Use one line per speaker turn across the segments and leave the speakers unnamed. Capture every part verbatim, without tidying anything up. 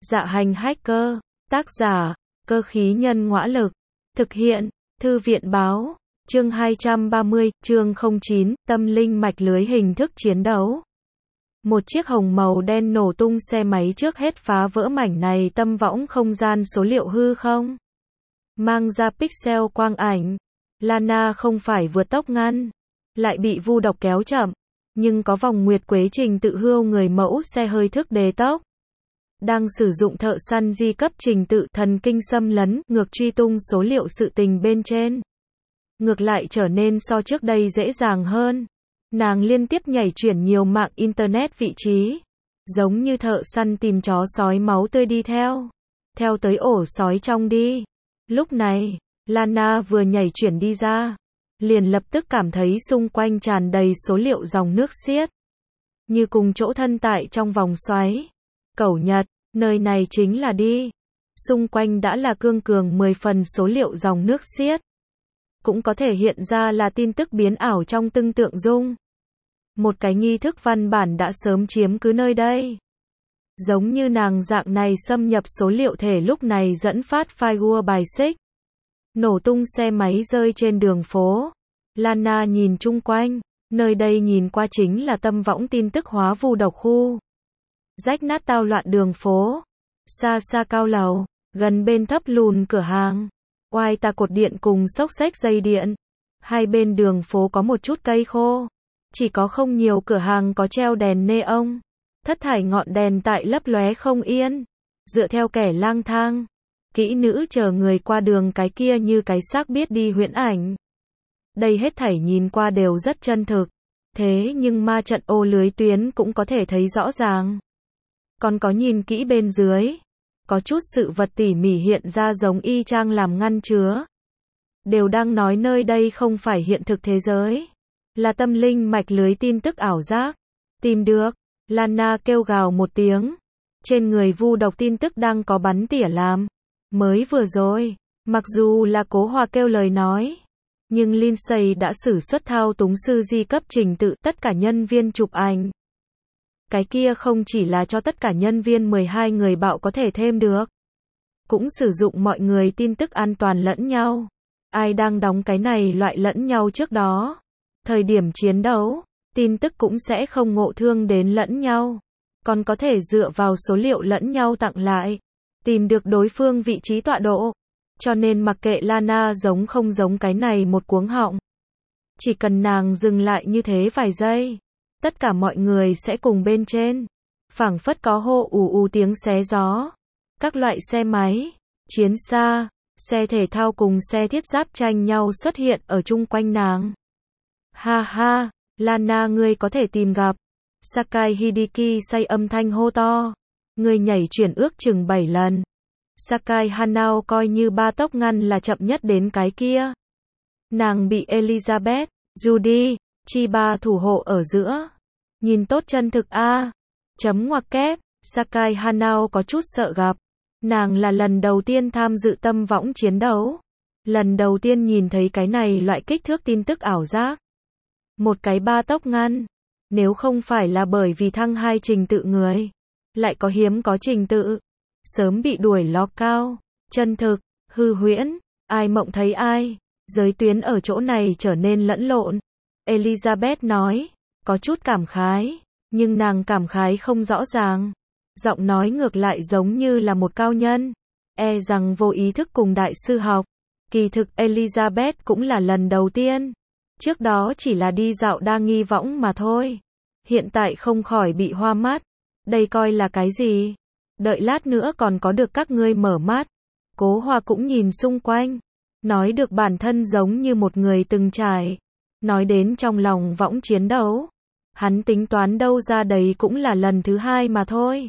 Dạ hành hacker, tác giả, cơ khí nhân ngõa lực, thực hiện, thư viện báo, chương hai trăm ba mươi, chương không chín, tâm linh mạch lưới hình thức chiến đấu. Một chiếc hồng màu đen nổ tung xe máy trước hết phá vỡ mảnh này tâm võng không gian số liệu hư không. Mang ra pixel quang ảnh. Lana không phải vượt tốc ngăn, lại bị vu độc kéo chậm, nhưng có vòng nguyệt quế trình tự hưu người mẫu xe hơi thức đề tốc. Đang sử dụng thợ săn di cấp trình tự thần kinh xâm lấn, ngược truy tung số liệu sự tình bên trên. Ngược lại trở nên so trước đây dễ dàng hơn. Nàng liên tiếp nhảy chuyển nhiều mạng internet vị trí, giống như thợ săn tìm chó sói máu tươi đi theo, theo tới ổ sói trong đi. Lúc này, Lana vừa nhảy chuyển đi ra, liền lập tức cảm thấy xung quanh tràn đầy số liệu dòng nước xiết, như cùng chỗ thân tại trong vòng xoáy. Cẩu Nhật, nơi này chính là đi. Xung quanh đã là cương cường mười phần số liệu dòng nước xiết. Cũng có thể hiện ra là tin tức biến ảo trong tương tượng dung. Một cái nghi thức văn bản đã sớm chiếm cứ nơi đây. Giống như nàng dạng này xâm nhập số liệu thể lúc này dẫn phát firewall bài xích. Nổ tung xe máy rơi trên đường phố. Lana nhìn chung quanh, nơi đây nhìn qua chính là tâm võng tin tức hóa vu độc khu. Rách nát tao loạn đường phố, xa xa cao lầu, gần bên thấp lùn cửa hàng, oai tà cột điện cùng xốc xếch dây điện. Hai bên đường phố có một chút cây khô, chỉ có không nhiều cửa hàng có treo đèn neon, thất thải ngọn đèn tại lấp lóe không yên. Dựa theo kẻ lang thang, kỹ nữ chờ người qua đường cái kia như cái xác biết đi huyễn ảnh. Đây hết thảy nhìn qua đều rất chân thực, thế nhưng ma trận ô lưới tuyến cũng có thể thấy rõ ràng. Còn có nhìn kỹ bên dưới, có chút sự vật tỉ mỉ hiện ra giống y chang làm ngăn chứa. Đều đang nói nơi đây không phải hiện thực thế giới, là tâm linh mạch lưới tin tức ảo giác. Tìm được, Lana kêu gào một tiếng. Trên người vu độc tin tức đang có bắn tỉa làm. Mới vừa rồi, mặc dù là Cố Hòa kêu lời nói, nhưng Lindsay đã sử xuất thao túng sư di cấp trình tự tất cả nhân viên chụp ảnh. Cái kia không chỉ là cho tất cả nhân viên mười hai người bạo có thể thêm được, cũng sử dụng mọi người tin tức an toàn lẫn nhau. Ai đang đóng cái này loại lẫn nhau trước đó, thời điểm chiến đấu, tin tức cũng sẽ không ngộ thương đến lẫn nhau, còn có thể dựa vào số liệu lẫn nhau tặng lại, tìm được đối phương vị trí tọa độ. Cho nên mặc kệ Lana giống không giống cái này một cuống họng, chỉ cần nàng dừng lại như thế vài giây, tất cả mọi người sẽ cùng bên trên. Phảng phất có hô ù ù tiếng xé gió. Các loại xe máy, chiến xa, xe thể thao cùng xe thiết giáp tranh nhau xuất hiện ở chung quanh nàng. Ha ha, Lana ngươi có thể tìm gặp. Sakai Hideki say âm thanh hô to. Ngươi nhảy chuyển ước chừng bảy lần. Sakai Hanao coi như ba tốc ngăn là chậm nhất đến cái kia. Nàng bị Elizabeth, Judy, Chiba thủ hộ ở giữa. Nhìn tốt chân thực a. À. Chấm ngoặc kép, Sakai Hanao có chút sợ gặp. Nàng là lần đầu tiên tham dự tâm võng chiến đấu. Lần đầu tiên nhìn thấy cái này loại kích thước tin tức ảo giác. Một cái ba tốc ngăn. Nếu không phải là bởi vì thăng hai trình tự người, lại có hiếm có trình tự, sớm bị đuổi ló cao. Chân thực, hư huyễn, ai mộng thấy ai. Giới tuyến ở chỗ này trở nên lẫn lộn. Elizabeth nói, có chút cảm khái, nhưng nàng cảm khái không rõ ràng. Giọng nói ngược lại giống như là một cao nhân, e rằng vô ý thức cùng đại sư học. Kỳ thực Elizabeth cũng là lần đầu tiên. Trước đó chỉ là đi dạo đa nghi võng mà thôi. Hiện tại không khỏi bị hoa mắt. Đây coi là cái gì? Đợi lát nữa còn có được các ngươi mở mắt. Cố Hòa cũng nhìn xung quanh. Nói được bản thân giống như một người từng trải. Nói đến trong lòng võng chiến đấu. Hắn tính toán đâu ra đấy cũng là lần thứ hai mà thôi.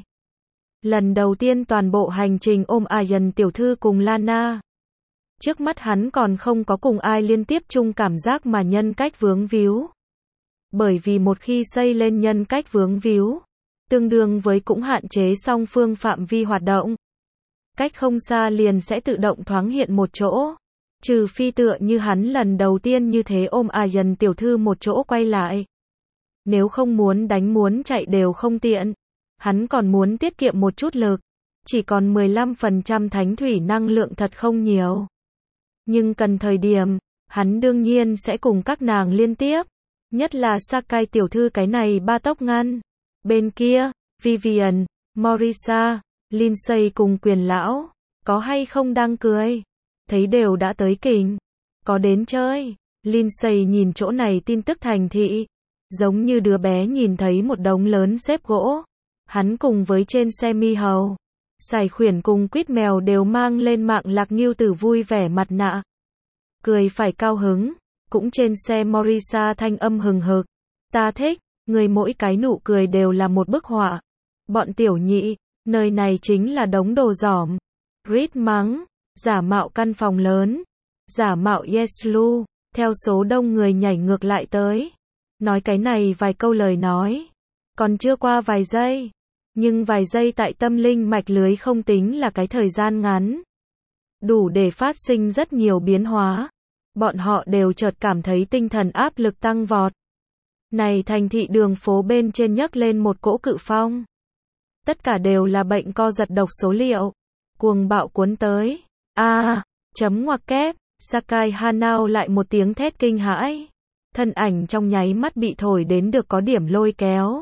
Lần đầu tiên toàn bộ hành trình ôm Ayan tiểu thư cùng Lana. Trước mắt hắn còn không có cùng ai liên tiếp chung cảm giác mà nhân cách vướng víu. Bởi vì một khi xây lên nhân cách vướng víu, tương đương với cũng hạn chế song phương phạm vi hoạt động. Cách không xa liền sẽ tự động thoáng hiện một chỗ. Trừ phi tựa như hắn lần đầu tiên như thế ôm Ayan tiểu thư một chỗ quay lại. Nếu không muốn đánh muốn chạy đều không tiện. Hắn còn muốn tiết kiệm một chút lực. chỉ còn mười lăm phần trăm thánh thủy năng lượng thật không nhiều. Nhưng cần thời điểm, hắn đương nhiên sẽ cùng các nàng liên tiếp. Nhất là Sakai tiểu thư cái này ba tốc ngăn. Bên kia, Vivian, Morisa, Lindsay cùng quyền lão, có hay không đang cười. Thấy đều đã tới kình. Có đến chơi. Lindsay nhìn chỗ này tin tức thành thị. Giống như đứa bé nhìn thấy một đống lớn xếp gỗ. Hắn cùng với trên xe mi hầu. Sải khuyển cùng quýt mèo đều mang lên mạng lạc nghiêu tử vui vẻ mặt nạ. Cười phải cao hứng. Cũng trên xe Morisa thanh âm hừng hực. Ta thích, người mỗi cái nụ cười đều là một bức họa. Bọn tiểu nhị, nơi này chính là đống đồ giỏm. Reed mắng, giả mạo căn phòng lớn. Giả mạo Yeslu, theo số đông người nhảy ngược lại tới. Nói cái này vài câu lời nói. Còn chưa qua vài giây. Nhưng vài giây tại tâm linh mạch lưới không tính là cái thời gian ngắn. Đủ để phát sinh rất nhiều biến hóa. Bọn họ đều chợt cảm thấy tinh thần áp lực tăng vọt. Này thành thị đường phố bên trên nhấc lên một cỗ cự phong. Tất cả đều là bệnh co giật độc số liệu. Cuồng bạo cuốn tới. A, à, chấm ngoặc kép, Sakai Hanao lại một tiếng thét kinh hãi. Thân ảnh trong nháy mắt bị thổi đến được có điểm lôi kéo.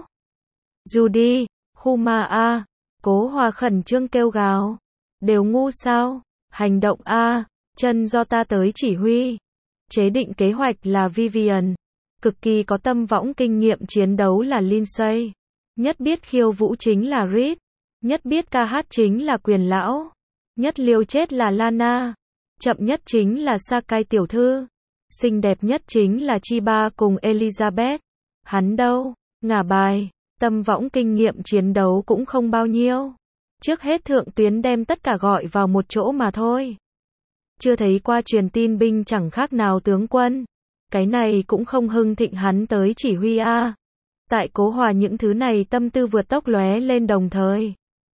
Judy, Khuma A, Cố Hòa khẩn trương kêu gào. Đều ngu sao? Hành động A, chân do ta tới chỉ huy. Chế định kế hoạch là Vivian. Cực kỳ có tâm võng kinh nghiệm chiến đấu là Lindsay. Nhất biết khiêu vũ chính là Reed. Nhất biết ca hát chính là quyền lão. Nhất liều chết là Lana. Chậm nhất chính là Sakai tiểu thư. Xinh đẹp nhất chính là Chiba cùng Elizabeth. Hắn đâu? Ngả bài. Tâm võng kinh nghiệm chiến đấu cũng không bao nhiêu. Trước hết thượng tuyến đem tất cả gọi vào một chỗ mà thôi. Chưa thấy qua truyền tin binh chẳng khác nào tướng quân. Cái này cũng không hưng thịnh hắn tới chỉ huy a. Tại Cố Hòa những thứ này tâm tư vượt tốc lóe lên đồng thời.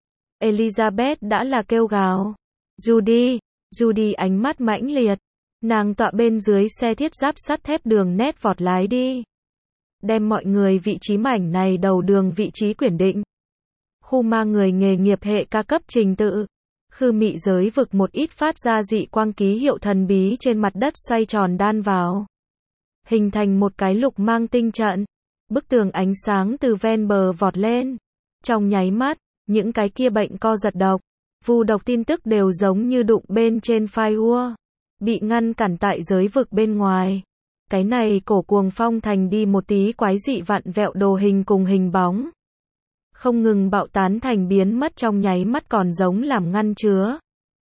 Elizabeth đã là kêu gào. Judy, Judy ánh mắt mãnh liệt. Nàng tọa bên dưới xe thiết giáp sắt thép đường nét vọt lái đi. Đem mọi người vị trí mảnh này đầu đường vị trí quyển định. Khu ma người nghề nghiệp hệ ca cấp trình tự. Khư mị giới vực một ít phát ra dị quang ký hiệu thần bí trên mặt đất xoay tròn đan vào. Hình thành một cái lục mang tinh trận. Bức tường ánh sáng từ ven bờ vọt lên. Trong nháy mắt, những cái kia bệnh co giật độc, vu độc tin tức đều giống như đụng bên trên firewall. Bị ngăn cản tại giới vực bên ngoài. Cái này cổ cuồng phong thành đi một tí quái dị vặn vẹo đồ hình cùng hình bóng. Không ngừng bạo tán thành biến mất trong nháy mắt còn giống làm ngăn chứa.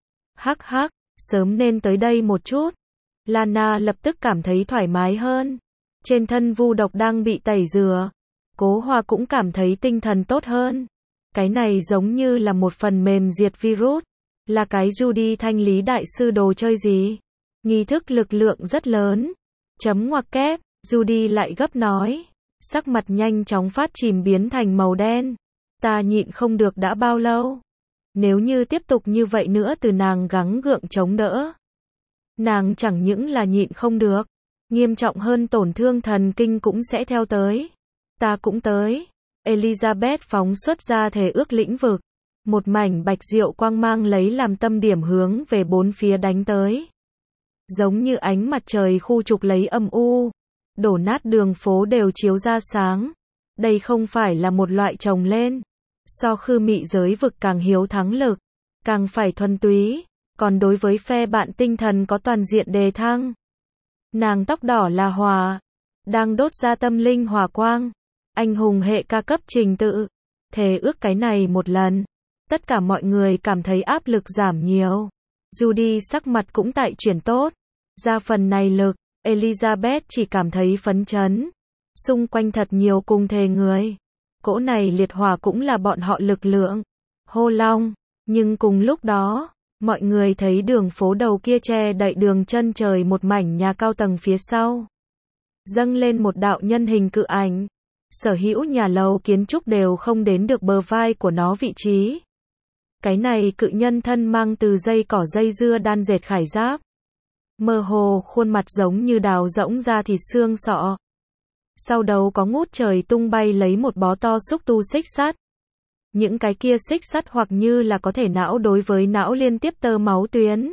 Hắc hắc, sớm nên tới đây một chút. Lana lập tức cảm thấy thoải mái hơn. Trên thân vu độc đang bị tẩy rửa. Cố Hòa cũng cảm thấy tinh thần tốt hơn. Cái này giống như là một phần mềm diệt virus. Là cái Judy thanh lý đại sư đồ chơi gì? Nghi thức lực lượng rất lớn. Chấm ngoặc kép, Judy lại gấp nói. Sắc mặt nhanh chóng phát chìm biến thành màu đen. Ta nhịn không được đã bao lâu. Nếu như tiếp tục như vậy nữa từ nàng gắng gượng chống đỡ. Nàng chẳng những là nhịn không được. Nghiêm trọng hơn tổn thương thần kinh cũng sẽ theo tới. Ta cũng tới. Elizabeth phóng xuất ra thể ước lĩnh vực. Một mảnh bạch diệu quang mang lấy làm tâm điểm hướng về bốn phía đánh tới. Giống như ánh mặt trời khu trục lấy âm u. Đổ nát đường phố đều chiếu ra sáng. Đây không phải là một loại trồng lên. So khư mị giới vực càng hiếu thắng lực. Càng phải thuần túy. Còn đối với phe bạn tinh thần có toàn diện đề thăng. Nàng tóc đỏ là hòa. Đang đốt ra tâm linh hỏa quang. Anh hùng hệ ca cấp trình tự. Thề ước cái này một lần. Tất cả mọi người cảm thấy áp lực giảm nhiều. Judy sắc mặt cũng tại chuyển tốt. Ra phần này lực, Elizabeth chỉ cảm thấy phấn chấn. Xung quanh thật nhiều cùng thề người. Cỗ này liệt hỏa cũng là bọn họ lực lượng. Hô long. Nhưng cùng lúc đó, mọi người thấy đường phố đầu kia che đậy đường chân trời một mảnh nhà cao tầng phía sau. Dâng lên một đạo nhân hình cự ảnh. Sở hữu nhà lầu kiến trúc đều không đến được bờ vai của nó vị trí. Cái này cự nhân thân mang từ dây cỏ dây dưa đan dệt khải giáp. Mơ hồ khuôn mặt giống như đào rỗng ra thịt xương sọ. Sau đầu có ngút trời tung bay lấy một bó to xúc tu xích sắt. Những cái kia xích sắt hoặc như là có thể não đối với não liên tiếp tơ máu tuyến.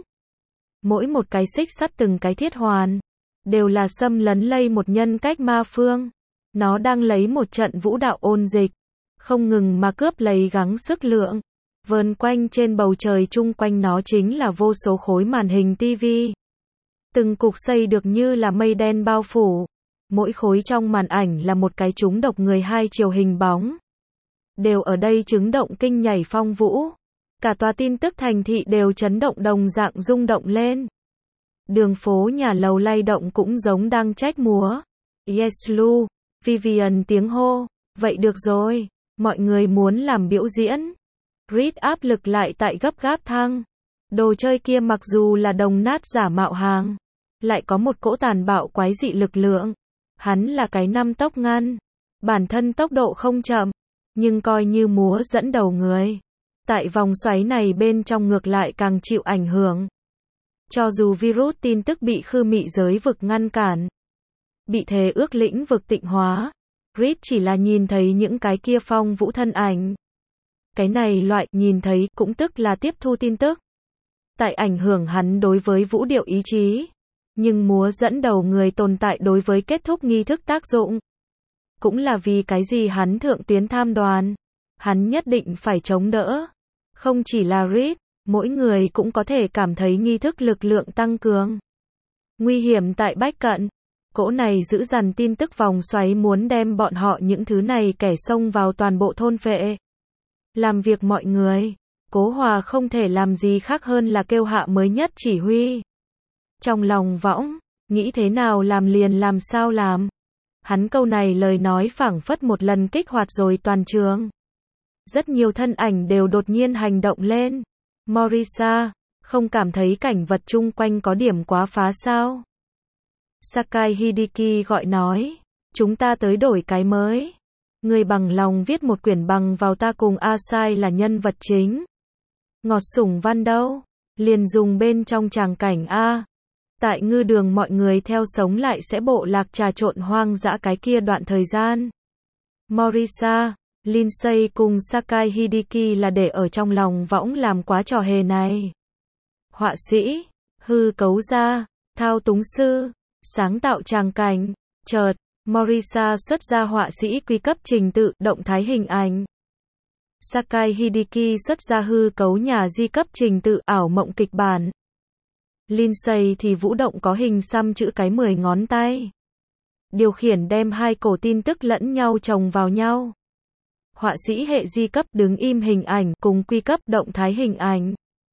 Mỗi một cái xích sắt từng cái thiết hoàn, đều là xâm lấn lây một nhân cách ma phương. Nó đang lấy một trận vũ đạo ôn dịch, không ngừng mà cướp lấy gắng sức lượng. Vờn quanh trên bầu trời chung quanh nó chính là vô số khối màn hình tivi. Từng cục xây được như là mây đen bao phủ. Mỗi khối trong màn ảnh là một cái trúng độc người hai chiều hình bóng. Đều ở đây chứng động kinh nhảy phong vũ. Cả tòa tin tức thành thị đều chấn động đồng dạng rung động lên. Đường phố nhà lầu lay động cũng giống đang trách múa. Yes Lu, Vivian tiếng hô. Vậy được rồi, mọi người muốn làm biểu diễn. Reed áp lực lại tại gấp gáp thăng. Đồ chơi kia mặc dù là đồng nát giả mạo hàng, lại có một cỗ tàn bạo quái dị lực lượng. Hắn là cái năm tốc ngăn. Bản thân tốc độ không chậm, nhưng coi như múa dẫn đầu người. Tại vòng xoáy này bên trong ngược lại càng chịu ảnh hưởng. Cho dù virus tin tức bị khư mị giới vực ngăn cản, bị thế ước lĩnh vực tịnh hóa, Reed chỉ là nhìn thấy những cái kia phong vũ thân ảnh. Cái này loại nhìn thấy cũng tức là tiếp thu tin tức. Tại ảnh hưởng hắn đối với vũ điệu ý chí. Nhưng múa dẫn đầu người tồn tại đối với kết thúc nghi thức tác dụng. Cũng là vì cái gì hắn thượng tuyến tham đoàn. Hắn nhất định phải chống đỡ. Không chỉ là Reed, mỗi người cũng có thể cảm thấy nghi thức lực lượng tăng cường. Nguy hiểm tại bách cận. Cỗ này giữ dằn tin tức vòng xoáy muốn đem bọn họ những thứ này kẻ xông vào toàn bộ thôn phệ. Làm việc mọi người. Cố Hòa không thể làm gì khác hơn là kêu hạ mới nhất chỉ huy. Trong lòng võng, nghĩ thế nào làm liền làm sao làm. Hắn câu này lời nói phảng phất một lần kích hoạt rồi toàn trường. Rất nhiều thân ảnh đều đột nhiên hành động lên. Morisa, không cảm thấy cảnh vật chung quanh có điểm quá phá sao? Sakai Hideki gọi nói, chúng ta tới đổi cái mới. Người bằng lòng viết một quyển bằng vào ta cùng Asai là nhân vật chính. Ngọt sủng văn đâu? Liền dùng bên trong tràng cảnh A. Tại ngư đường mọi người theo sống lại sẽ bộ lạc trà trộn hoang dã cái kia đoạn thời gian. Morisa, Lindsay cùng Sakai Hideki là để ở trong lòng võng làm quá trò hề này. Họa sĩ, hư cấu gia, thao túng sư, sáng tạo tràng cảnh, chợt, Morisa xuất ra họa sĩ quy cấp trình tự, động thái hình ảnh. Sakai Hideki xuất ra hư cấu nhà di cấp trình tự, ảo mộng kịch bản. Lindsay thì vũ động có hình xăm chữ cái mười ngón tay. Điều khiển đem hai cổ tin tức lẫn nhau chồng vào nhau. Họa sĩ hệ di cấp đứng im hình ảnh cùng quy cấp động thái hình ảnh.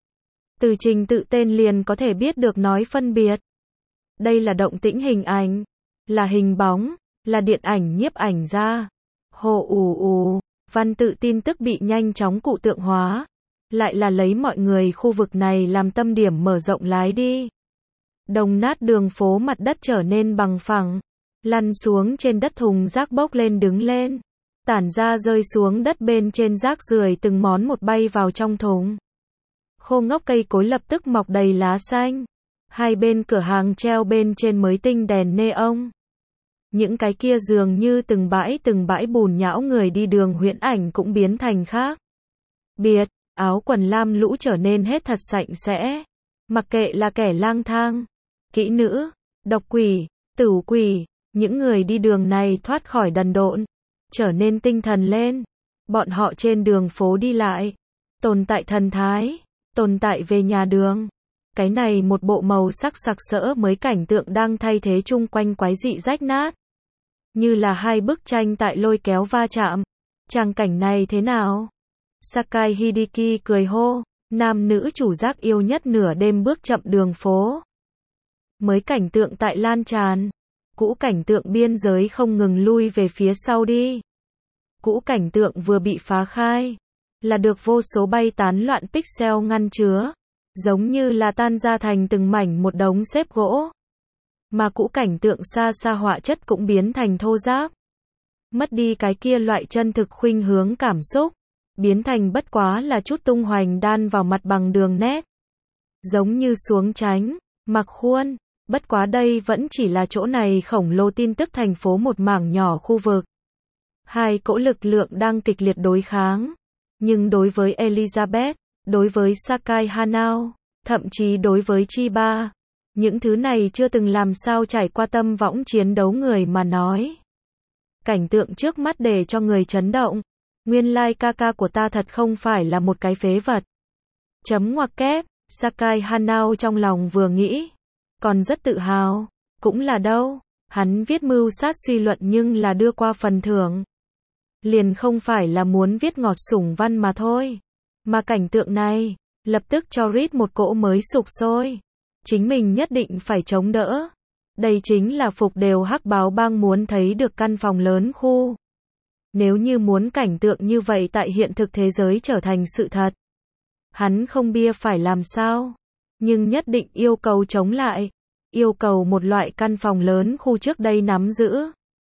Từ trình tự tên liền có thể biết được nói phân biệt. Đây là động tĩnh hình ảnh, là hình bóng, là điện ảnh nhiếp ảnh ra. Hồ ù ù, văn tự tin tức bị nhanh chóng cụ tượng hóa. Lại là lấy mọi người khu vực này làm tâm điểm mở rộng lái đi. Đồng nát đường phố mặt đất trở nên bằng phẳng. Lăn xuống trên đất thùng rác bốc lên đứng lên. Tản ra rơi xuống đất bên trên rác rưởi từng món một bay vào trong thùng. Khô ngốc cây cối lập tức mọc đầy lá xanh. Hai bên cửa hàng treo bên trên mới tinh đèn neon. Những cái kia dường như từng bãi từng bãi bùn nhão người đi đường huyễn ảnh cũng biến thành khác biệt. Áo quần lam lũ trở nên hết thật sạch sẽ. Mặc kệ là kẻ lang thang, kỹ nữ, độc quỷ, tử quỷ, những người đi đường này thoát khỏi đần độn, trở nên tinh thần lên. Bọn họ trên đường phố đi lại, tồn tại thần thái, tồn tại về nhà đường. Cái này một bộ màu sắc sặc sỡ mới cảnh tượng đang thay thế chung quanh quái dị rách nát. Như là hai bức tranh tại lôi kéo va chạm. Tràng cảnh này thế nào? Sakai Hideki cười hô, nam nữ chủ giác yêu nhất nửa đêm bước chậm đường phố. Mới cảnh tượng tại lan tràn. Cũ cảnh tượng biên giới không ngừng lui về phía sau đi. Cũ cảnh tượng vừa bị phá khai, là được vô số bay tán loạn pixel ngăn chứa. Giống như là tan ra thành từng mảnh một đống xếp gỗ. Mà cũ cảnh tượng xa xa họa chất cũng biến thành thô ráp. Mất đi cái kia loại chân thực khuynh hướng cảm xúc. Biến thành bất quá là chút tung hoành đan vào mặt bằng đường nét. Giống như xuống tránh, mặc khuôn. Bất quá đây vẫn chỉ là chỗ này khổng lồ tin tức thành phố một mảng nhỏ khu vực. Hai cỗ lực lượng đang kịch liệt đối kháng. Nhưng đối với Elizabeth, đối với Sakai Hanao, thậm chí đối với Chiba, những thứ này chưa từng làm sao trải qua tâm võng chiến đấu người mà nói. Cảnh tượng trước mắt để cho người chấn động. Nguyên lai ca ca của ta thật không phải là một cái phế vật. Chấm ngoặc kép, Sakai Hanao trong lòng vừa nghĩ. Còn rất tự hào. Cũng là đâu. Hắn viết mưu sát suy luận nhưng là đưa qua phần thưởng. Liền không phải là muốn viết ngọt sủng văn mà thôi. Mà cảnh tượng này, lập tức cho Reed một cỗ mới sục sôi. Chính mình nhất định phải chống đỡ. Đây chính là phục đều hắc báo bang muốn thấy được căn phòng lớn khu. Nếu như muốn cảnh tượng như vậy tại hiện thực thế giới trở thành sự thật. Hắn không bia phải làm sao. Nhưng nhất định yêu cầu chống lại. Yêu cầu một loại căn phòng lớn khu trước đây nắm giữ.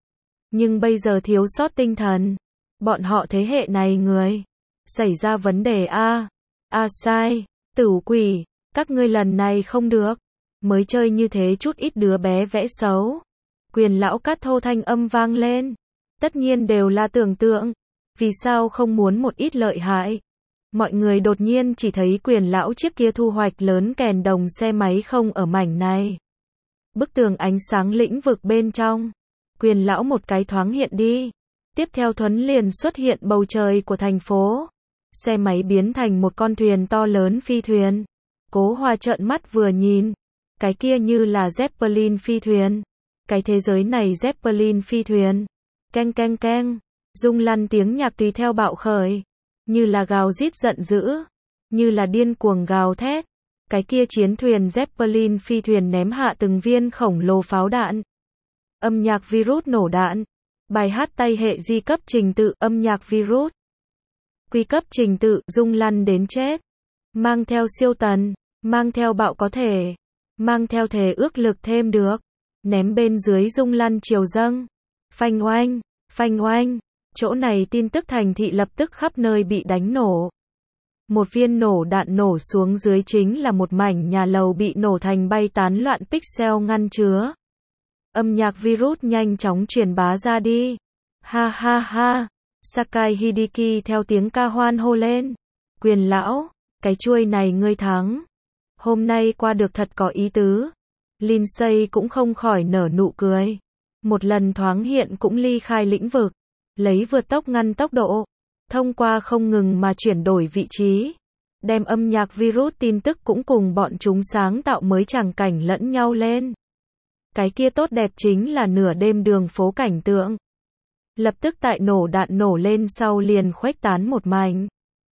Nhưng bây giờ thiếu sót tinh thần. Bọn họ thế hệ này người. Xảy ra vấn đề a a sai. Tử quỷ. Các ngươi lần này không được. Mới chơi như thế chút ít đứa bé vẽ xấu. Quyền lão cát thô thanh âm vang lên. Tất nhiên đều là tưởng tượng. Vì sao không muốn một ít lợi hại? Mọi người đột nhiên chỉ thấy quyền lão chiếc kia thu hoạch lớn kèn đồng xe máy không ở mảnh này. Bức tường ánh sáng lĩnh vực bên trong. Quyền lão một cái thoáng hiện đi. Tiếp theo thuấn liền xuất hiện bầu trời của thành phố. Xe máy biến thành một con thuyền to lớn phi thuyền. Cố Hoa trợn mắt vừa nhìn. Cái kia như là Zeppelin phi thuyền. Cái thế giới này Zeppelin phi thuyền. Keng keng keng. Rung lăn tiếng nhạc tùy theo bạo khởi. Như là gào rít giận dữ. Như là điên cuồng gào thét. Cái kia chiến thuyền Zeppelin phi thuyền ném hạ từng viên khổng lồ pháo đạn. Âm nhạc virus nổ đạn. Bài hát tay hệ di cấp trình tự âm nhạc virus. Quy cấp trình tự rung lăn đến chết. Mang theo siêu tần. Mang theo bạo có thể. Mang theo thể ước lực thêm được. Ném bên dưới rung lăn chiều dâng. Phanh oanh. Phanh oanh. Chỗ này tin tức thành thị lập tức khắp nơi bị đánh nổ. Một viên nổ đạn nổ xuống dưới chính là một mảnh nhà lầu bị nổ thành bay tán loạn pixel ngăn chứa. Âm nhạc virus nhanh chóng truyền bá ra đi. Ha ha ha. Sakai Hideki theo tiếng ca hoan hô lên. Quyền lão, cái chuôi này ngươi thắng. Hôm nay qua được thật có ý tứ. Lindsay cũng không khỏi nở nụ cười. Một lần thoáng hiện cũng ly khai lĩnh vực. Lấy vượt tốc ngăn tốc độ. Thông qua không ngừng mà chuyển đổi vị trí. Đem âm nhạc virus tin tức cũng cùng bọn chúng sáng tạo mới tràng cảnh lẫn nhau lên. Cái kia tốt đẹp chính là nửa đêm đường phố cảnh tượng. Lập tức tại nổ đạn nổ lên sau liền khuếch tán một mảnh.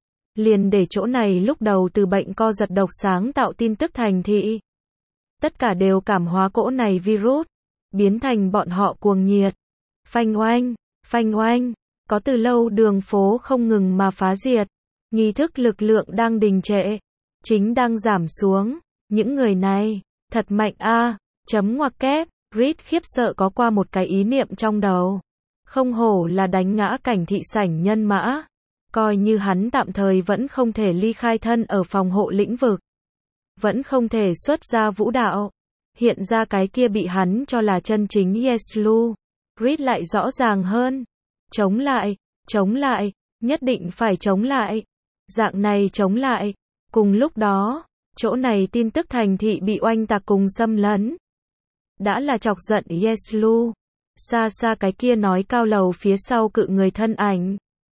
Liền để chỗ này lúc đầu từ bệnh co giật độc sáng tạo tin tức thành thị. Tất cả đều cảm hóa cỗ này virus. Biến thành bọn họ cuồng nhiệt. Phanh oanh, phanh oanh. Có từ lâu đường phố không ngừng mà phá diệt. Nghi thức lực lượng đang đình trệ. Chính đang giảm xuống. Những người này, thật mạnh a. Chấm ngoặc kép. Reed khiếp sợ có qua một cái ý niệm trong đầu. Không hổ là đánh ngã cảnh thị sảnh nhân mã. Coi như hắn tạm thời vẫn không thể ly khai thân ở phòng hộ lĩnh vực. Vẫn không thể xuất ra vũ đạo. Hiện ra cái kia bị hắn cho là chân chính Yeslu. Reed lại rõ ràng hơn. Chống lại, chống lại, nhất định phải chống lại. Dạng này chống lại. Cùng lúc đó, chỗ này tin tức thành thị bị oanh tạc cùng xâm lấn. Đã là chọc giận Yeslu. Xa xa cái kia nói cao lầu phía sau cự người thân ảnh.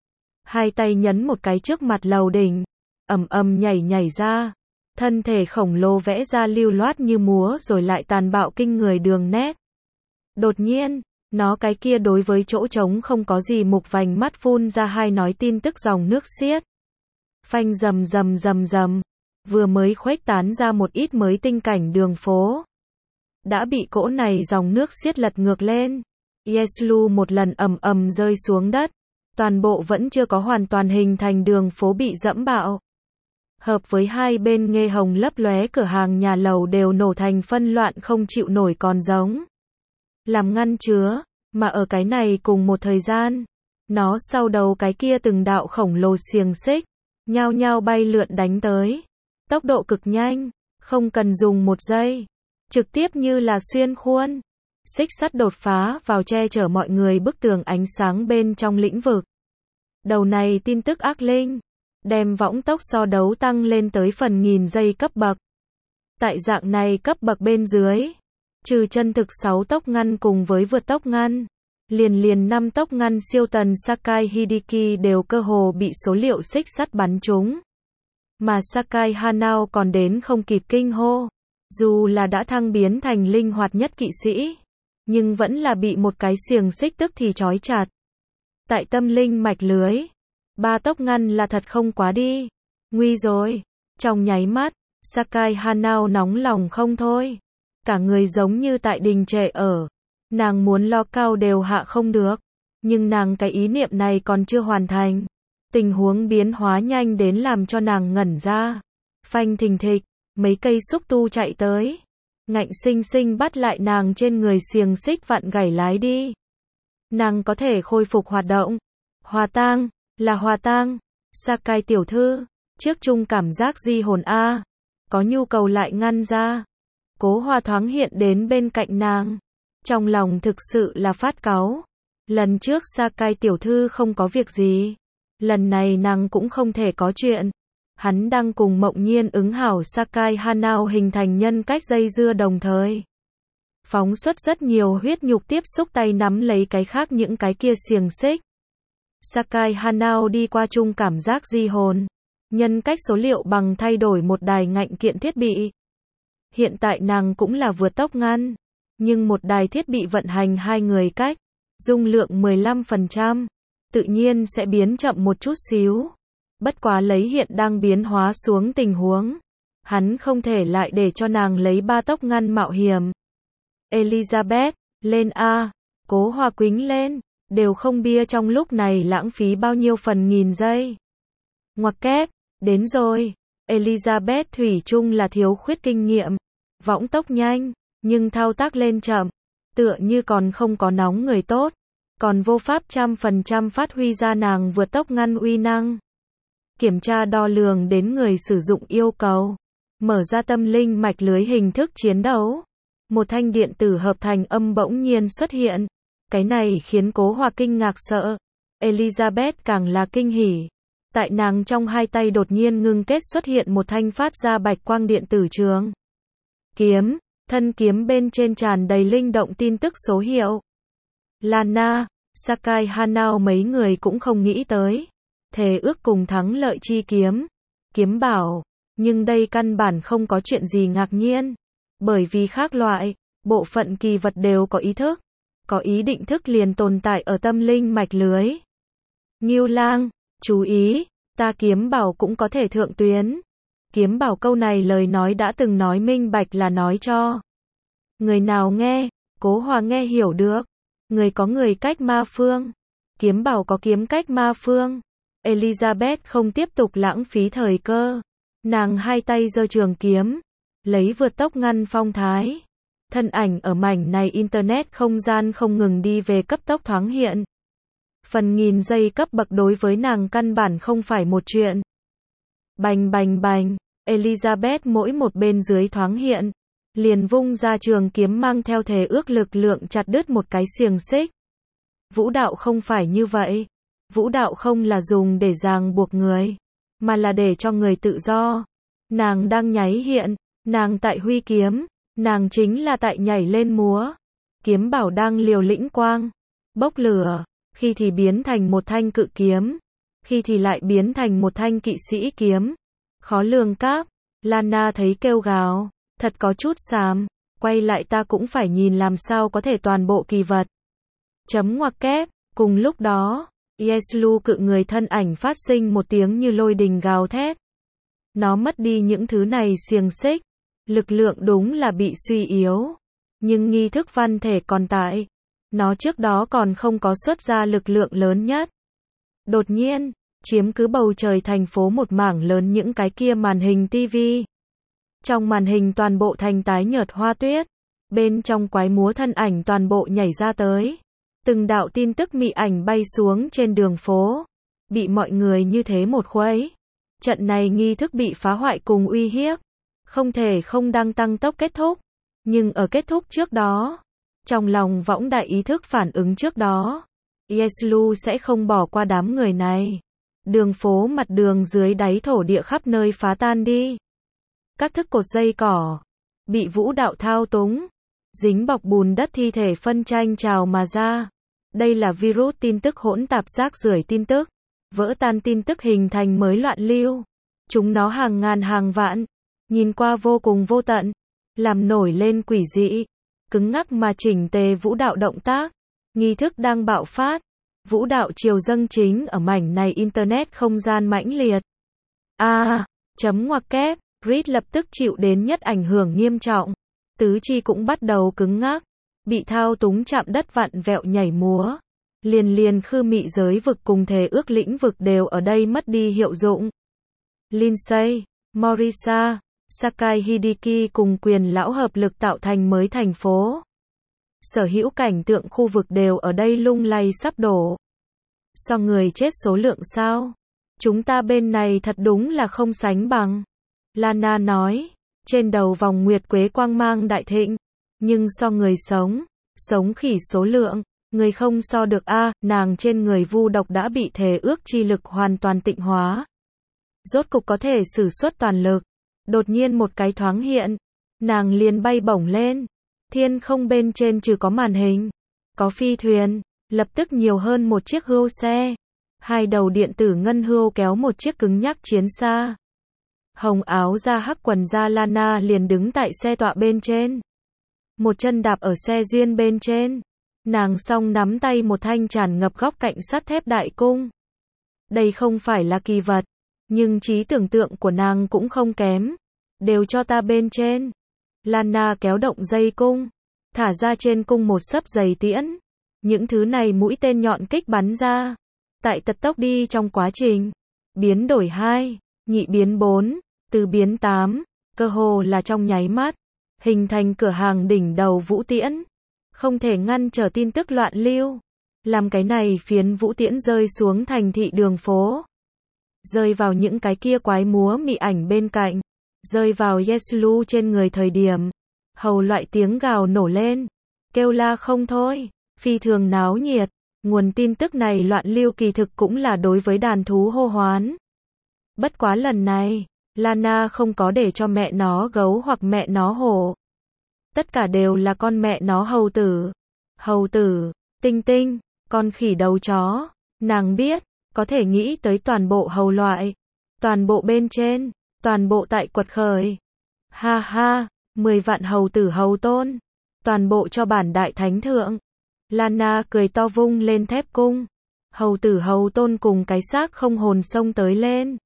Hai tay nhấn một cái trước mặt lầu đỉnh. Ầm ầm nhảy nhảy ra. Thân thể khổng lồ vẽ ra lưu loát như múa rồi lại tàn bạo kinh người đường nét. Đột nhiên, nó cái kia đối với chỗ trống không có gì mục vành mắt phun ra hai nói tin tức dòng nước xiết. Phanh rầm rầm rầm rầm. Vừa mới khuếch tán ra một ít mới tinh cảnh đường phố. Đã bị cỗ này dòng nước xiết lật ngược lên. Yeslu một lần ầm ầm rơi xuống đất. Toàn bộ vẫn chưa có hoàn toàn hình thành đường phố bị dẫm bạo. Hợp với hai bên nghe hồng lấp lóe cửa hàng nhà lầu đều nổ thành phân loạn không chịu nổi còn giống. Làm ngăn chứa, mà ở cái này cùng một thời gian. Nó sau đầu cái kia từng đạo khổng lồ xiềng xích. Nhao nhao bay lượn đánh tới. Tốc độ cực nhanh. Không cần dùng một giây. Trực tiếp như là xuyên khuôn. Xích sắt đột phá vào che chở mọi người bức tường ánh sáng bên trong lĩnh vực. Đầu này tin tức ác linh. đem võng tốc so đấu tăng lên tới phần nghìn giây cấp bậc. Tại dạng này cấp bậc bên dưới, trừ chân thực sáu tốc ngăn cùng với vượt tốc ngăn, liền liền năm tốc ngăn siêu tần Sakai Hideki đều cơ hồ bị số liệu xích sắt bắn trúng. Mà Sakai Hanao còn đến không kịp kinh hô. Dù là đã thăng biến thành linh hoạt nhất kỵ sĩ, nhưng vẫn là bị một cái xiềng xích tức thì trói chặt. Tại tâm linh mạch lưới, ba tốc ngăn là thật không quá đi. Nguy rồi. Trong nháy mắt, Sakai Hanao nóng lòng không thôi. Cả người giống như tại đình trệ ở. Nàng muốn lo cao đều hạ không được. Nhưng nàng cái ý niệm này còn chưa hoàn thành. Tình huống biến hóa nhanh đến làm cho nàng ngẩn ra. Phanh thình thịch, mấy cây xúc tu chạy tới. Ngạnh sinh sinh bắt lại nàng trên người xiềng xích vặn gãy lái đi. Nàng có thể khôi phục hoạt động. Hòa tang, là hòa tang. Sakai tiểu thư, trước chung cảm giác di hồn a. Có nhu cầu lại ngăn ra. Cố Hòa thoáng hiện đến bên cạnh nàng. Trong lòng thực sự là phát cáu. Lần trước Sakai tiểu thư không có việc gì. Lần này nàng cũng không thể có chuyện. Hắn đang cùng Mộng Nhiên ứng hảo Sakai Hanao hình thành nhân cách dây dưa đồng thời. Phóng xuất rất nhiều huyết nhục tiếp xúc tay nắm lấy cái khác những cái kia xiềng xích. Sakai Hanao đi qua chung cảm giác di hồn. Nhân cách số liệu bằng thay đổi một đài ngạnh kiện thiết bị. Hiện tại nàng cũng là vượt tốc ngăn. Nhưng một đài thiết bị vận hành hai người cách. Dung lượng mười lăm phần trăm. Tự nhiên sẽ biến chậm một chút xíu. Bất quá lấy hiện đang biến hóa xuống tình huống. Hắn không thể lại để cho nàng lấy ba tốc ngăn mạo hiểm. Elizabeth, lên A. Cố Hòa quính lên. Đều không bia trong lúc này lãng phí bao nhiêu phần nghìn giây. Ngoặc kép, đến rồi. Elizabeth thủy chung là thiếu khuyết kinh nghiệm. Võng tốc nhanh, nhưng thao tác lên chậm. Tựa như còn không có nóng người tốt. Còn vô pháp trăm phần trăm phát huy ra nàng vượt tốc ngăn uy năng. Kiểm tra đo lường đến người sử dụng yêu cầu. Mở ra tâm linh mạch lưới hình thức chiến đấu. Một thanh điện tử hợp thành âm bỗng nhiên xuất hiện. Cái này khiến Cố Hòa kinh ngạc sợ. Elizabeth càng là kinh hỉ. Tại nàng trong hai tay đột nhiên ngưng kết xuất hiện một thanh phát ra bạch quang điện tử trường. Kiếm, thân kiếm bên trên tràn đầy linh động tin tức số hiệu. Lana, Sakai Hanao mấy người cũng không nghĩ tới. Thề ước cùng thắng lợi chi kiếm. Kiếm bảo. Nhưng đây căn bản không có chuyện gì ngạc nhiên. Bởi vì khác loại, bộ phận kỳ vật đều có ý thức. Có ý định thức liền tồn tại ở tâm linh mạch lưới. Ngưu Lang, chú ý, ta kiếm bảo cũng có thể thượng tuyến. Kiếm bảo câu này lời nói đã từng nói minh bạch là nói cho. Người nào nghe, Cố Hòa nghe hiểu được. Người có người cách ma phương. Kiếm bảo có kiếm cách ma phương. Elizabeth không tiếp tục lãng phí thời cơ. Nàng hai tay giơ trường kiếm. Lấy vượt tốc ngăn phong thái. Thân ảnh ở mảnh này internet không gian không ngừng đi về cấp tốc thoáng hiện. Phần nghìn giây cấp bậc đối với nàng căn bản không phải một chuyện. Bành bành bành, Elizabeth mỗi một bên dưới thoáng hiện. Liền vung ra trường kiếm mang theo thể ước lực lượng chặt đứt một cái xiềng xích. Vũ đạo không phải như vậy. Vũ đạo không là dùng để ràng buộc người. Mà là để cho người tự do. Nàng đang nháy hiện. Nàng tại huy kiếm. Nàng chính là tại nhảy lên múa. Kiếm bảo đang liều lĩnh quang. Bốc lửa. Khi thì biến thành một thanh cự kiếm. Khi thì lại biến thành một thanh kỵ sĩ kiếm. Khó lường cáp. Lana thấy kêu gào. Thật có chút xàm. Quay lại ta cũng phải nhìn làm sao có thể toàn bộ kỳ vật. Chấm ngoặc kép. Cùng lúc đó. Yeslu cự người thân ảnh phát sinh một tiếng như lôi đình gào thét. Nó mất đi những thứ này xiềng xích. Lực lượng đúng là bị suy yếu. Nhưng nghi thức văn thể còn tại. Nó trước đó còn không có xuất ra lực lượng lớn nhất. Đột nhiên, chiếm cứ bầu trời thành phố một mảng lớn những cái kia màn hình tivi. Trong màn hình toàn bộ thành tái nhợt hoa tuyết. Bên trong quái múa thân ảnh toàn bộ nhảy ra tới. Từng đạo tin tức mị ảnh bay xuống trên đường phố. Bị mọi người như thế một khuấy. Trận này nghi thức bị phá hoại cùng uy hiếp. Không thể không đang tăng tốc kết thúc. Nhưng ở kết thúc trước đó. Trong lòng võng đại ý thức phản ứng trước đó. Yeslu sẽ không bỏ qua đám người này. Đường phố mặt đường dưới đáy thổ địa khắp nơi phá tan đi. Các thức cột dây cỏ bị vũ đạo thao túng, dính bọc bùn đất thi thể phân tranh trào mà ra. Đây là virus tin tức hỗn tạp rác rưởi tin tức, vỡ tan tin tức hình thành mới loạn lưu. Chúng nó hàng ngàn hàng vạn, nhìn qua vô cùng vô tận, làm nổi lên quỷ dị, cứng ngắc mà chỉnh tề vũ đạo động tác, nghi thức đang bạo phát. Vũ đạo triều dâng chính ở mảnh này internet không gian mãnh liệt. A, à, chấm ngoặc kép, Reed lập tức chịu đến nhất ảnh hưởng nghiêm trọng. Tứ chi cũng bắt đầu cứng ngắc, bị thao túng chạm đất vặn vẹo nhảy múa. Liền liền khư mị giới vực cùng thể ước lĩnh vực đều ở đây mất đi hiệu dụng. Lindsay, Morisa, Sakai Hideki cùng quyền lão hợp lực tạo thành mới thành phố. Sở hữu cảnh tượng khu vực đều ở đây lung lay sắp đổ. So người chết số lượng sao? Chúng ta bên này thật đúng là không sánh bằng. Lana nói, trên đầu vòng nguyệt quế quang mang đại thịnh. Nhưng so người sống, sống khỉ số lượng, người không so được a, nàng trên người vu độc đã bị thể ước chi lực hoàn toàn tịnh hóa. Rốt cục có thể sử xuất toàn lực. Đột nhiên một cái thoáng hiện, nàng liền bay bổng lên. Thiên không bên trên trừ có màn hình, có phi thuyền, lập tức nhiều hơn một chiếc hươu xe. Hai đầu điện tử ngân hươu kéo một chiếc cứng nhắc chiến xa. Hồng áo da hắc quần da Lana liền đứng tại xe tọa bên trên. Một chân đạp ở xe duyên bên trên. Nàng song nắm tay một thanh tràn ngập góc cạnh sắt thép đại cung. Đây không phải là kỳ vật, nhưng trí tưởng tượng của nàng cũng không kém. Đều cho ta bên trên. Lana kéo động dây cung, thả ra trên cung một xấp giày tiễn. Những thứ này mũi tên nhọn kích bắn ra. Tại tật tốc đi trong quá trình biến đổi hai, nhị biến bốn, tứ biến tám, cơ hồ là trong nháy mắt, hình thành cửa hàng đỉnh đầu vũ tiễn. Không thể ngăn trở tin tức loạn lưu. Làm cái này phiến vũ tiễn rơi xuống thành thị đường phố. Rơi vào những cái kia quái múa mị ảnh bên cạnh. Rơi vào Yeslu trên người thời điểm. Hầu loại tiếng gào nổ lên. Kêu la không thôi. Phi thường náo nhiệt. Nguồn tin tức này loạn lưu kỳ thực cũng là đối với đàn thú hô hoán. Bất quá lần này, Lana không có để cho mẹ nó gấu hoặc mẹ nó hổ. Tất cả đều là con mẹ nó hầu tử. Hầu tử, tinh tinh, con khỉ đầu chó. Nàng biết, có thể nghĩ tới toàn bộ hầu loại. Toàn bộ bên trên, toàn bộ tại quật khởi. Ha ha, mười vạn hầu tử hầu tôn. Toàn bộ cho bản đại thánh thượng. Lana cười to vung lên thép cung. Hầu tử hầu tôn cùng cái xác không hồn xông tới lên.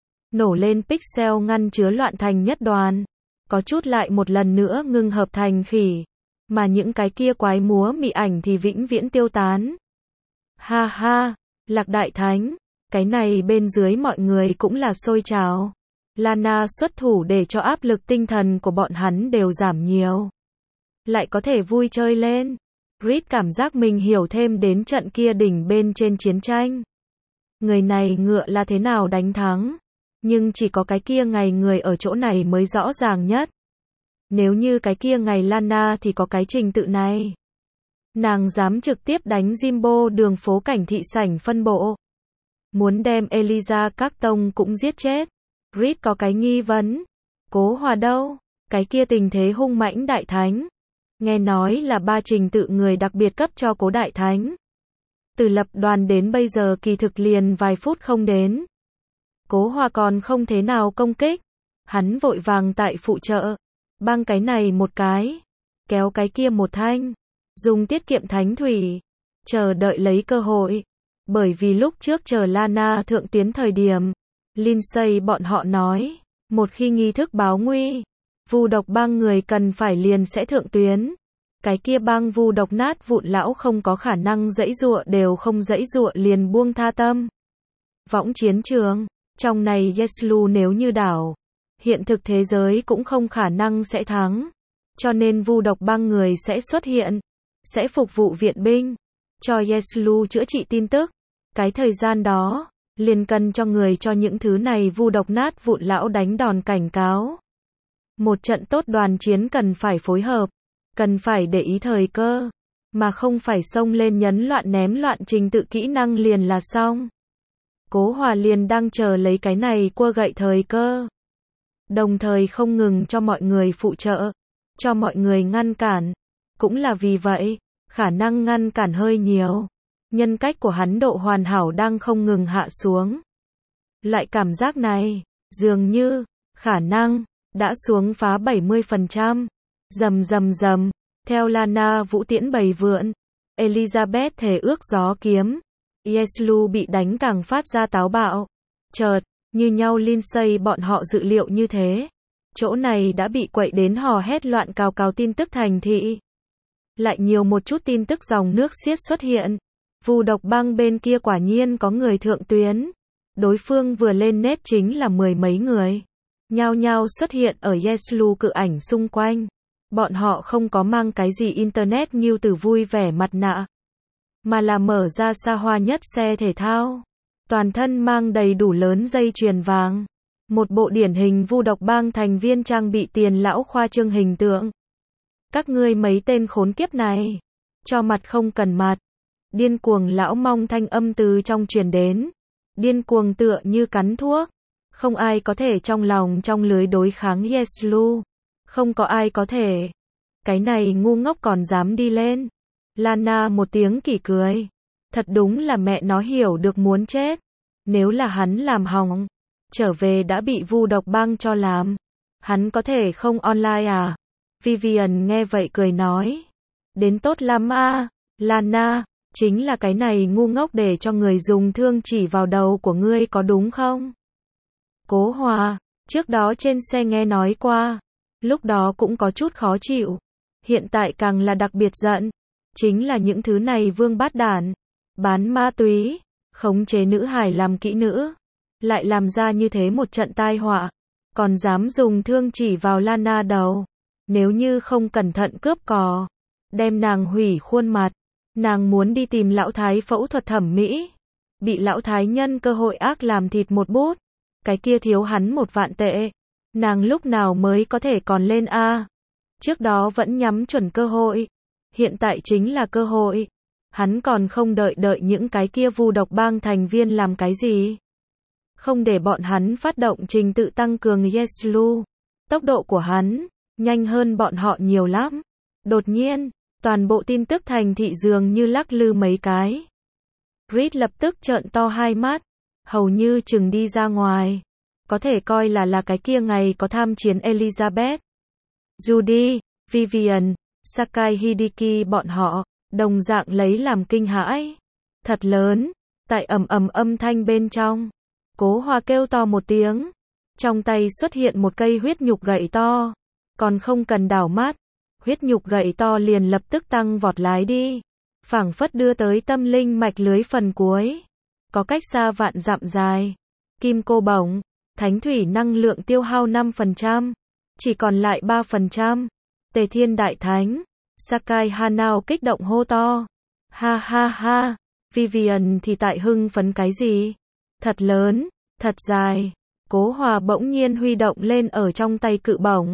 Nổ lên pixel ngăn chứa loạn thành nhất đoàn. Có chút lại một lần nữa ngưng hợp thành khỉ. Mà những cái kia quái múa mị ảnh thì vĩnh viễn tiêu tán. Ha ha, Lạc Đại Thánh. Cái này bên dưới mọi người cũng là sôi trào. Lana xuất thủ để cho áp lực tinh thần của bọn hắn đều giảm nhiều. Lại có thể vui chơi lên. Reed cảm giác mình hiểu thêm đến trận kia đỉnh bên trên chiến tranh. Người này ngựa là thế nào đánh thắng. Nhưng chỉ có cái kia ngày người ở chỗ này mới rõ ràng nhất. Nếu như cái kia ngày Lana thì có cái trình tự này. Nàng dám trực tiếp đánh Jimbo đường phố cảnh thị sảnh phân bộ. Muốn đem Eliza Carton cũng giết chết. Reed có cái nghi vấn. Cố Hòa đâu? Cái kia tình thế hung mãnh đại thánh. Nghe nói là ba trình tự người đặc biệt cấp cho Cố Đại Thánh. Từ lập đoàn đến bây giờ kỳ thực liền vài phút không đến. Cố Hòa còn không thế nào công kích. Hắn vội vàng tại phụ trợ. Băng cái này một cái. Kéo cái kia một thanh. Dùng tiết kiệm thánh thủy. Chờ đợi lấy cơ hội. Bởi vì lúc trước chờ Lana thượng tiến thời điểm. Lindsay bọn họ nói. Một khi nghi thức báo nguy. Vu độc băng người cần phải liền sẽ thượng tuyến. Cái kia băng vu độc nát vụn lão không có khả năng dãy dụa đều không dãy dụa liền buông tha tâm. Võng chiến trường. Trong này Yeslu nếu như đảo. Hiện thực thế giới cũng không khả năng sẽ thắng. Cho nên vu độc băng người sẽ xuất hiện. Sẽ phục vụ viện binh. Cho Yeslu chữa trị tin tức. Cái thời gian đó. Liền cần cho người cho những thứ này vu độc nát vụn lão đánh đòn cảnh cáo. Một trận tốt đoàn chiến cần phải phối hợp, cần phải để ý thời cơ, mà không phải xông lên nhấn loạn ném loạn trình tự kỹ năng liền là xong. Cố Hòa liền đang chờ lấy cái này cua gậy thời cơ. Đồng thời không ngừng cho mọi người phụ trợ, cho mọi người ngăn cản. Cũng là vì vậy, khả năng ngăn cản hơi nhiều. Nhân cách của hắn độ hoàn hảo đang không ngừng hạ xuống. Loại cảm giác này, dường như, khả năng, đã xuống phá bảy mươi phần trăm. Rầm rầm rầm, theo Lana vũ tiễn bầy vượn, Elizabeth thề ước gió kiếm. Yeslu bị đánh càng phát ra táo bạo. Chợt, như nhau Lindsay bọn họ dự liệu như thế. Chỗ này đã bị quậy đến hò hét loạn cào cào tin tức thành thị. Lại nhiều một chút tin tức dòng nước xiết xuất hiện. Vu độc băng bên kia quả nhiên có người thượng tuyến. Đối phương vừa lên nét chính là mười mấy người. Nhao nhao xuất hiện ở Yeslu cự ảnh xung quanh. Bọn họ không có mang cái gì internet như từ vui vẻ mặt nạ. Mà là mở ra xa hoa nhất xe thể thao. Toàn thân mang đầy đủ lớn dây chuyền vàng. Một bộ điển hình vu độc bang thành viên trang bị tiền lão khoa trương hình tượng. Các ngươi mấy tên khốn kiếp này. Cho mặt không cần mặt. Điên cuồng lão mong thanh âm từ trong truyền đến. Điên cuồng tựa như cắn thuốc. Không ai có thể trong lòng trong lưới đối kháng Yeslu. Không có ai có thể. Cái này ngu ngốc còn dám đi lên. Lana một tiếng kỳ cười. Thật đúng là mẹ nó hiểu được muốn chết. Nếu là hắn làm hỏng, trở về đã bị vu độc băng cho làm. Hắn có thể không online à? Vivian nghe vậy cười nói. Đến tốt lắm a, Lana, chính là cái này ngu ngốc để cho người dùng thương chỉ vào đầu của ngươi có đúng không? Cố Hòa, trước đó trên xe nghe nói qua. Lúc đó cũng có chút khó chịu. Hiện tại càng là đặc biệt giận. Chính là những thứ này vương bát đản. Bán ma túy. Khống chế nữ hải làm kỹ nữ. Lại làm ra như thế một trận tai họa. Còn dám dùng thương chỉ vào Lana đầu. Nếu như không cẩn thận cướp cò. Đem nàng hủy khuôn mặt. Nàng muốn đi tìm lão thái phẫu thuật thẩm mỹ. Bị lão thái nhân cơ hội ác làm thịt một bút. Cái kia thiếu hắn một vạn tệ. Nàng lúc nào mới có thể còn lên a? Trước đó vẫn nhắm chuẩn cơ hội. Hiện tại chính là cơ hội. Hắn còn không đợi đợi những cái kia vu độc bang thành viên làm cái gì. Không để bọn hắn phát động trình tự tăng cường Yeslu. Tốc độ của hắn, nhanh hơn bọn họ nhiều lắm. Đột nhiên, toàn bộ tin tức thành thị dường như lắc lư mấy cái. Reed lập tức trợn to hai mắt. Hầu như chừng đi ra ngoài. Có thể coi là là cái kia ngày có tham chiến Elizabeth. Judy, Vivian, Sakai Hideki bọn họ, đồng dạng lấy làm kinh hãi. Thật lớn, tại ầm ầm âm thanh bên trong. Cố Hòa kêu to một tiếng. Trong tay xuất hiện một cây huyết nhục gậy to. Còn không cần đảo mắt. Huyết nhục gậy to liền lập tức tăng vọt lái đi. Phảng phất đưa tới tâm linh mạch lưới phần cuối. Có cách xa vạn dặm dài. Kim cô bổng. Thánh thủy năng lượng tiêu hao năm phần trăm. Chỉ còn lại ba phần trăm. Tề Thiên Đại Thánh. Sakai Hanao kích động hô to. Ha ha ha. Vivian thì tại hưng phấn cái gì? Thật lớn, thật dài. Cố Hòa bỗng nhiên huy động lên ở trong tay cự bổng.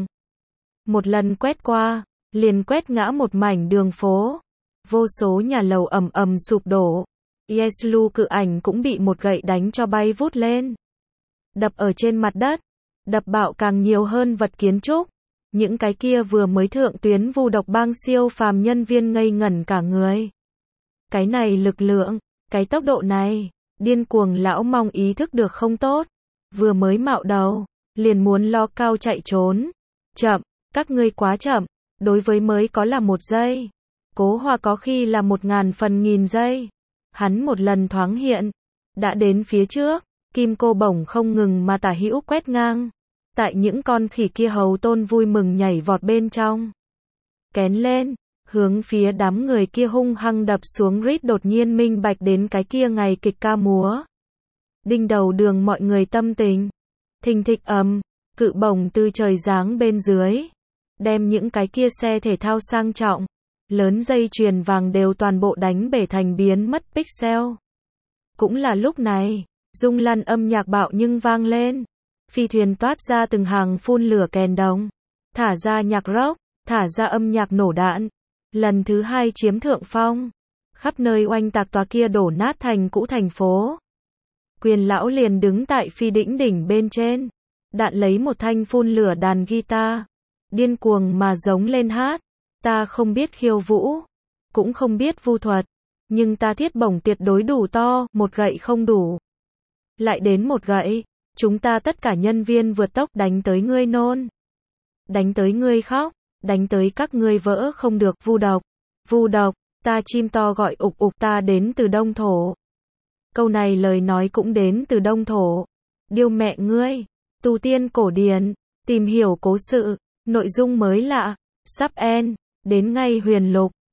Một lần quét qua, liền quét ngã một mảnh đường phố. Vô số nhà lầu ầm ầm sụp đổ. Yeslu cự ảnh cũng bị một gậy đánh cho bay vút lên. Đập ở trên mặt đất. Đập bạo càng nhiều hơn vật kiến trúc. Những cái kia vừa mới thượng tuyến vu độc bang siêu phàm nhân viên ngây ngẩn cả người. Cái này lực lượng, cái tốc độ này, điên cuồng lão mong ý thức được không tốt. Vừa mới mạo đầu, liền muốn lo cao chạy trốn. Chậm, các ngươi quá chậm, đối với mới có là một giây. Cố Hòa có khi là một ngàn phần nghìn giây. Hắn một lần thoáng hiện, đã đến phía trước, kim cô bổng không ngừng mà tả hữu quét ngang. Tại những con khỉ kia hầu tôn vui mừng nhảy vọt bên trong. Kén lên, hướng phía đám người kia hung hăng đập xuống. Reed đột nhiên minh bạch đến cái kia ngày kịch ca múa. Đinh đầu đường mọi người tâm tình. Thình thịch ầm, cự bổng từ trời giáng bên dưới. Đem những cái kia xe thể thao sang trọng. Lớn dây chuyền vàng đều toàn bộ đánh bể thành biến mất pixel. Cũng là lúc này, rung lăn âm nhạc bạo nhưng vang lên. Phi thuyền toát ra từng hàng phun lửa kèn đồng. Thả ra nhạc rock, thả ra âm nhạc nổ đạn. Lần thứ hai chiếm thượng phong. Khắp nơi oanh tạc tòa kia đổ nát thành cũ thành phố. Quyền lão liền đứng tại phi đỉnh đỉnh bên trên. Đạn lấy một thanh phun lửa đàn guitar. Điên cuồng mà giống lên hát. Ta không biết khiêu vũ. Cũng không biết vu thuật. Nhưng ta thiết bổng tuyệt đối đủ to, một gậy không đủ. Lại đến một gậy. Chúng ta tất cả nhân viên vượt tốc đánh tới ngươi nôn. Đánh tới ngươi khóc. Đánh tới các ngươi vỡ không được vu độc. Vu độc, ta chim to gọi ục ục, ta đến từ Đông Thổ. Câu này lời nói cũng đến từ Đông Thổ. Điêu mẹ ngươi. Tu tiên cổ điển. Tìm hiểu cố sự. Nội dung mới lạ. Sắp end. Đến ngay huyền lục.